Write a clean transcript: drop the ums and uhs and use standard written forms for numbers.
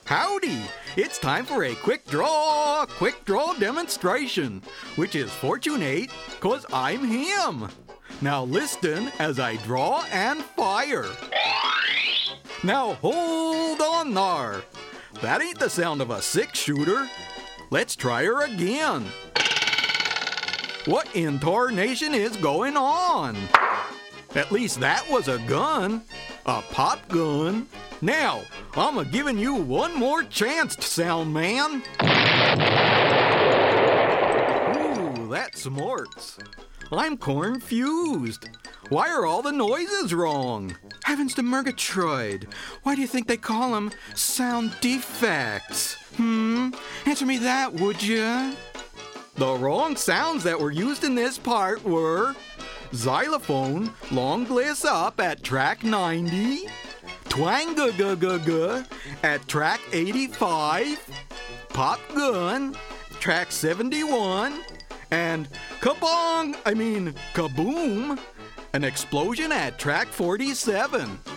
Howdy! It's time for a quick draw demonstration, which is fortunate cause I'm him. Now listen as I draw and fire. Now hold on there. That ain't the sound of a six-shooter. Let's try her again. What in tarnation is going on? At least that was a gun. A pop gun. Now, I'm a-giving you one more chance, sound man. Ooh, that's smarts. I'm confused. Why are all the noises wrong? Heavens to Murgatroyd. Why do you think they call them sound defects? Answer me that, would ya? The wrong sounds that were used in this part were xylophone, long gliss up at track 90, twang-ga-ga-ga-ga at track 85, pop gun, track 71, and kaboom, an explosion at track 47.